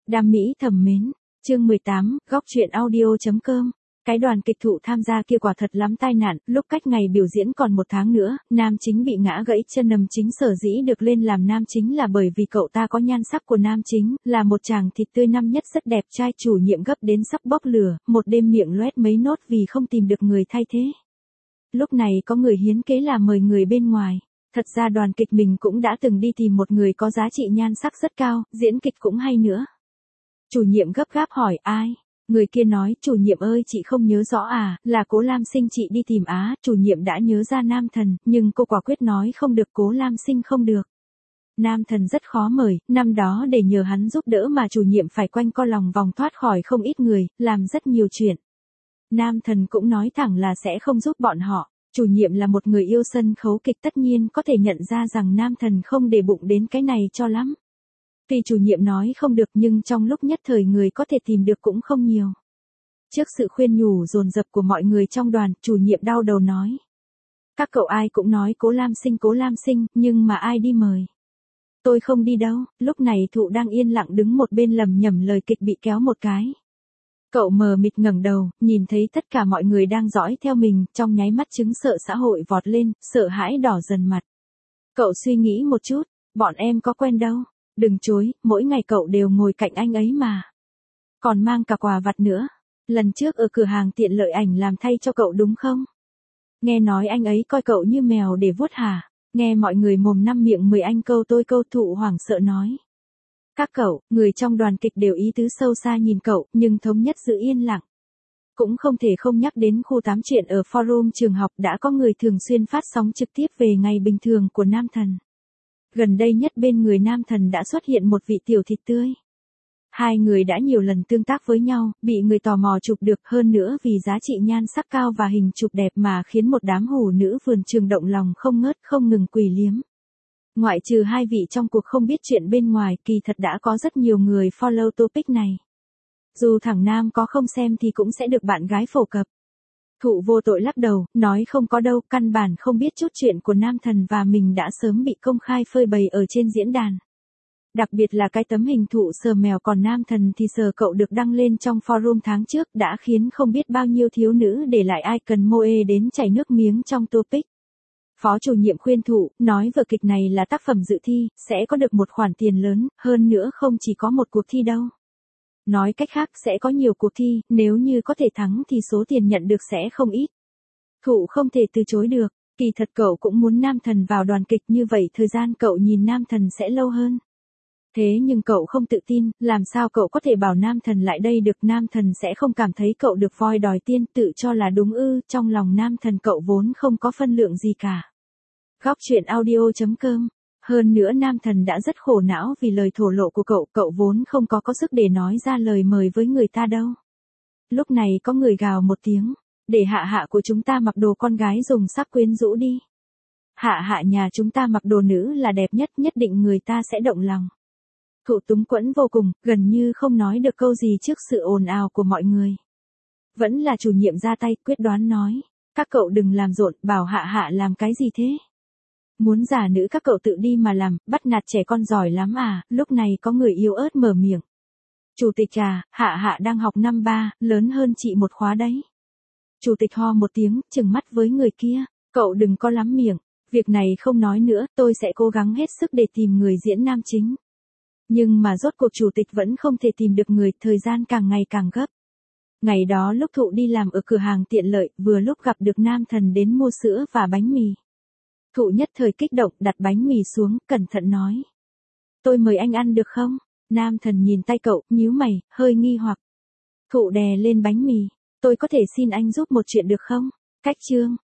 Đam mỹ thầm mến, chương 18, góc truyện audio.com. Cái đoàn kịch Thụ tham gia kia quả thật lắm tai nạn, lúc cách ngày biểu diễn còn 1 tháng nữa, nam chính bị ngã gãy chân. Nằm chính sở dĩ được lên làm nam chính là bởi vì cậu ta có nhan sắc của nam chính, là một chàng thịt tươi năm nhất rất đẹp trai. Chủ nhiệm gấp đến sắp bốc lửa, một đêm miệng loét mấy nốt vì không tìm được người thay thế. Lúc này có người hiến kế là mời người bên ngoài. Thật ra đoàn kịch mình cũng đã từng đi tìm một người có giá trị nhan sắc rất cao, diễn kịch cũng hay nữa. Chủ nhiệm gấp gáp hỏi ai? Người kia nói, chủ nhiệm ơi chị không nhớ rõ à, là Cố Lam Sinh chị đi tìm á. Chủ nhiệm đã nhớ ra Nam Thần, nhưng cô quả quyết nói không được, Cố Lam Sinh không được. Nam Thần rất khó mời, năm đó để nhờ hắn giúp đỡ mà chủ nhiệm phải quanh co lòng vòng thoát khỏi không ít người, làm rất nhiều chuyện. Nam Thần cũng nói thẳng là sẽ không giúp bọn họ. Chủ nhiệm là một người yêu sân khấu kịch, tất nhiên có thể nhận ra rằng Nam Thần không để bụng đến cái này cho lắm. Tuy chủ nhiệm nói không được nhưng trong lúc nhất thời người có thể tìm được cũng không nhiều. Trước sự khuyên nhủ dồn dập của mọi người trong đoàn, chủ nhiệm đau đầu nói. Các cậu ai cũng nói Cố Lam Sinh, nhưng mà ai đi mời? Tôi không đi đâu. Lúc này Thụ đang yên lặng đứng một bên lầm nhầm lời kịch bị kéo một cái. Cậu mờ mịt ngẩng đầu, nhìn thấy tất cả mọi người đang dõi theo mình, trong nháy mắt chứng sợ xã hội vọt lên, sợ hãi đỏ dần mặt. Cậu suy nghĩ một chút, bọn em có quen đâu. Đừng chối, mỗi ngày cậu đều ngồi cạnh anh ấy mà. Còn mang cả quà vặt nữa. Lần trước ở cửa hàng tiện lợi ảnh làm thay cho cậu đúng không? Nghe nói anh ấy coi cậu như mèo để vuốt hả? Nghe mọi người mồm năm miệng mười anh câu tôi câu. Thụ hoảng sợ nói. Các cậu, người trong đoàn kịch đều ý tứ sâu xa nhìn cậu, nhưng thống nhất giữ yên lặng. Cũng không thể không nhắc đến khu tám chuyện ở forum trường học đã có người thường xuyên phát sóng trực tiếp về ngày bình thường của Nam Thần. Gần đây nhất bên người Nam Thần đã xuất hiện một vị tiểu thịt tươi. Hai người đã nhiều lần tương tác với nhau, bị người tò mò chụp được, hơn nữa vì giá trị nhan sắc cao và hình chụp đẹp mà khiến một đám hủ nữ vườn trường động lòng không ngớt, không ngừng quỳ liếm. Ngoại trừ hai vị trong cuộc không biết chuyện bên ngoài, kỳ thật đã có rất nhiều người follow topic này. Dù thằng Nam có không xem thì cũng sẽ được bạn gái phổ cập. Thụ vô tội lắc đầu, nói không có đâu, căn bản không biết chút chuyện của Nam Thần và mình đã sớm bị công khai phơi bày ở trên diễn đàn. Đặc biệt là cái tấm hình Thụ sờ mèo, còn Nam Thần thì sờ cậu được đăng lên trong forum tháng trước đã khiến không biết bao nhiêu thiếu nữ để lại icon moe đến chảy nước miếng trong topic. Phó chủ nhiệm khuyên Thụ, nói vở kịch này là tác phẩm dự thi, sẽ có được một khoản tiền lớn, hơn nữa không chỉ có một cuộc thi đâu. Nói cách khác sẽ có nhiều cuộc thi, nếu như có thể thắng thì số tiền nhận được sẽ không ít. Thụ không thể từ chối được, kỳ thật cậu cũng muốn Nam Thần vào đoàn kịch, như vậy thời gian cậu nhìn Nam Thần sẽ lâu hơn. Thế nhưng cậu không tự tin, làm sao cậu có thể bảo Nam Thần lại đây được, Nam Thần sẽ không cảm thấy cậu được voi đòi tiên, tự cho là đúng ư? Trong lòng Nam Thần cậu vốn không có phân lượng gì cả. Góc truyện audio.com. Hơn nữa Nam Thần đã rất khổ não vì lời thổ lộ của cậu vốn không có sức để nói ra lời mời với người ta đâu. Lúc này có người gào một tiếng, để hạ hạ của chúng ta mặc đồ con gái dùng sắc quyến rũ đi. Hạ hạ nhà chúng ta mặc đồ nữ là đẹp nhất, nhất định người ta sẽ động lòng. Thụ túng quẫn vô cùng, gần như không nói được câu gì trước sự ồn ào của mọi người. Vẫn là chủ nhiệm ra tay, quyết đoán nói, các cậu đừng làm rộn, bảo hạ hạ làm cái gì thế? Muốn giả nữ các cậu tự đi mà làm, bắt nạt trẻ con giỏi lắm à? Lúc này có người yếu ớt mở miệng. Chủ tịch à, hạ hạ đang học năm 3, lớn hơn chị một khóa đấy. Chủ tịch ho một tiếng, trừng mắt với người kia, cậu đừng có lắm miệng, việc này không nói nữa, tôi sẽ cố gắng hết sức để tìm người diễn nam chính. Nhưng mà rốt cuộc chủ tịch vẫn không thể tìm được người, thời gian càng ngày càng gấp. Ngày đó lúc Thụ đi làm ở cửa hàng tiện lợi, vừa lúc gặp được Nam Thần đến mua sữa và bánh mì. Thụ nhất thời kích động, đặt bánh mì xuống, cẩn thận nói. Tôi mời anh ăn được không? Nam Thần nhìn tay cậu, nhíu mày, hơi nghi hoặc. Thụ đè lên bánh mì. Tôi có thể xin anh giúp một chuyện được không? Cách chương.